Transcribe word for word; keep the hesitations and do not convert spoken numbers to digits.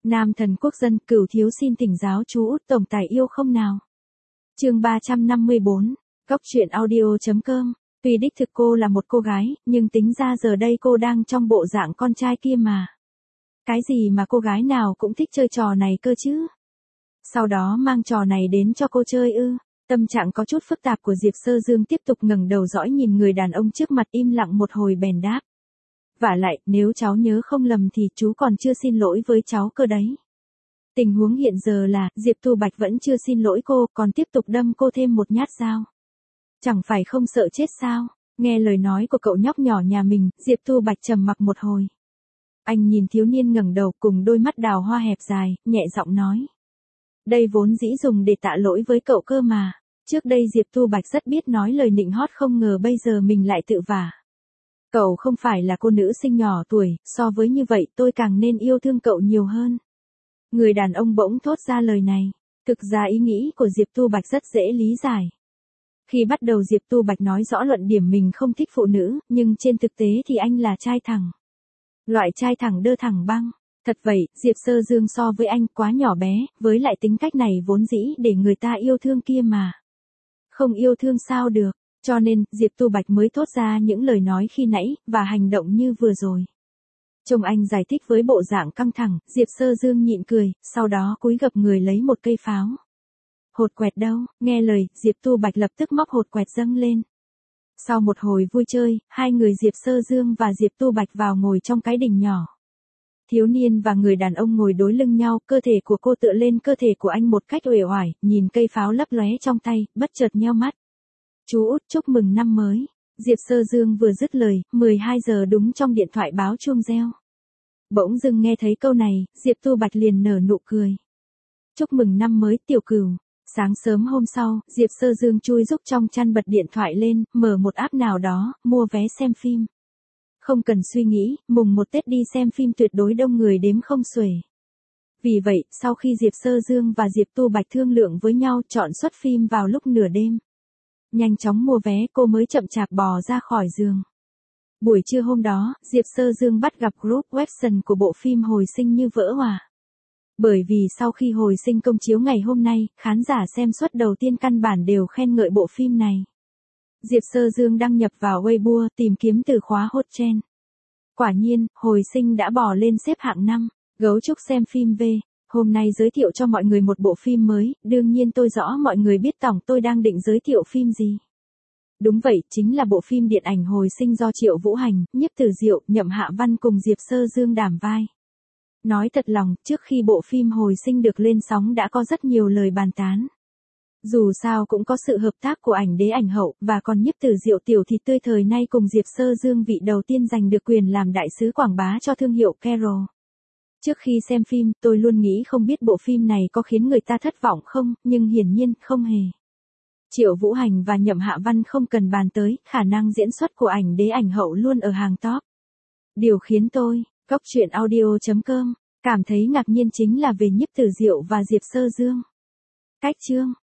Nam thần quốc dân, Cửu thiếu xin thỉnh giáo chú Út tổng tài yêu không nào. Chương ba trăm năm mươi bốn, Góc truyện audio.com. Tuy đích thực cô là một cô gái, nhưng tính ra giờ đây cô đang trong bộ dạng con trai kia mà. Cái gì mà cô gái nào cũng thích chơi trò này cơ chứ? Sau đó mang trò này đến cho cô chơi ư? Tâm trạng có chút phức tạp của Diệp Sơ Dương tiếp tục ngẩng đầu dõi nhìn người đàn ông trước mặt, im lặng một hồi bèn đáp. Vả lại, nếu cháu nhớ không lầm thì chú còn chưa xin lỗi với cháu cơ đấy. Tình huống hiện giờ là, Diệp Thu Bạch vẫn chưa xin lỗi cô, còn tiếp tục đâm cô thêm một nhát dao. Chẳng phải không sợ chết sao? Nghe lời nói của cậu nhóc nhỏ nhà mình, Diệp Thu Bạch trầm mặc một hồi. Anh nhìn thiếu niên ngẩng đầu cùng đôi mắt đào hoa hẹp dài, nhẹ giọng nói. Đây vốn dĩ dùng để tạ lỗi với cậu cơ mà. Trước đây Diệp Thu Bạch rất biết nói lời nịnh hót, không ngờ bây giờ mình lại tự vả. Cậu không phải là cô nữ sinh nhỏ tuổi, so với như vậy tôi càng nên yêu thương cậu nhiều hơn. Người đàn ông bỗng thốt ra lời này. Thực ra ý nghĩ của Diệp Thu Bạch rất dễ lý giải. Khi bắt đầu Diệp Thu Bạch nói rõ luận điểm mình không thích phụ nữ, nhưng trên thực tế thì anh là trai thẳng. Loại trai thẳng đơ thẳng băng. Thật vậy, Diệp Sơ Dương so với anh quá nhỏ bé, với lại tính cách này vốn dĩ để người ta yêu thương kia mà. Không yêu thương sao được, cho nên Diệp Thu Bạch mới thốt ra những lời nói khi nãy, và hành động như vừa rồi. Trông anh giải thích với bộ dạng căng thẳng, Diệp Sơ Dương nhịn cười, sau đó cúi gập người lấy một cây pháo. Hột quẹt đâu, nghe lời, Diệp Thu Bạch lập tức móc hột quẹt dâng lên. Sau một hồi vui chơi, hai người Diệp Sơ Dương và Diệp Thu Bạch vào ngồi trong cái đình nhỏ. Thiếu niên và người đàn ông ngồi đối lưng nhau, cơ thể của cô tựa lên cơ thể của anh một cách uể oải, nhìn cây pháo lấp lóe trong tay, bất chợt nheo mắt. Chú Út chúc mừng năm mới. Diệp Sơ Dương vừa dứt lời, mười hai giờ đúng trong điện thoại báo chuông reo. Bỗng dưng nghe thấy câu này, Diệp Thu Bạch liền nở nụ cười. Chúc mừng năm mới Tiểu Cửu. Sáng sớm hôm sau, Diệp Sơ Dương chui rúc trong chăn bật điện thoại lên, mở một app nào đó, mua vé xem phim. Không cần suy nghĩ, mùng một Tết đi xem phim tuyệt đối đông người đếm không xuể. Vì vậy, sau khi Diệp Sơ Dương và Diệp Thu Bạch thương lượng với nhau chọn suất phim vào lúc nửa đêm. Nhanh chóng mua vé, cô mới chậm chạp bò ra khỏi giường. Buổi trưa hôm đó, Diệp Sơ Dương bắt gặp group website của bộ phim Hồi Sinh như vỡ hòa. Bởi vì sau khi Hồi Sinh công chiếu ngày hôm nay, khán giả xem suất đầu tiên căn bản đều khen ngợi bộ phim này. Diệp Sơ Dương đăng nhập vào Weibo tìm kiếm từ khóa hot trend. Quả nhiên, Hồi Sinh đã bò lên xếp hạng năm. Gấu trúc xem phim về. Hôm nay giới thiệu cho mọi người một bộ phim mới, đương nhiên tôi rõ mọi người biết tổng tôi đang định giới thiệu phim gì. Đúng vậy, chính là bộ phim điện ảnh Hồi Sinh do Triệu Vũ Hành, Nhiếp Tử Diệu, Nhậm Hạ Văn cùng Diệp Sơ Dương đảm vai. Nói thật lòng, trước khi bộ phim Hồi Sinh được lên sóng đã có rất nhiều lời bàn tán. Dù sao cũng có sự hợp tác của ảnh đế ảnh hậu, và còn Nhiếp Tử Diệu tiểu thịt tươi thời nay cùng Diệp Sơ Dương vị đầu tiên giành được quyền làm đại sứ quảng bá cho thương hiệu Carol. Trước khi xem phim, tôi luôn nghĩ không biết bộ phim này có khiến người ta thất vọng không, nhưng hiển nhiên, không hề. Triệu Vũ Hành và Nhậm Hạ Văn không cần bàn tới, khả năng diễn xuất của ảnh đế ảnh hậu luôn ở hàng top. Điều khiến tôi, Góc truyện audio.com, cảm thấy ngạc nhiên chính là về Nhiếp Tử Diệu và Diệp Sơ Dương. Cách chương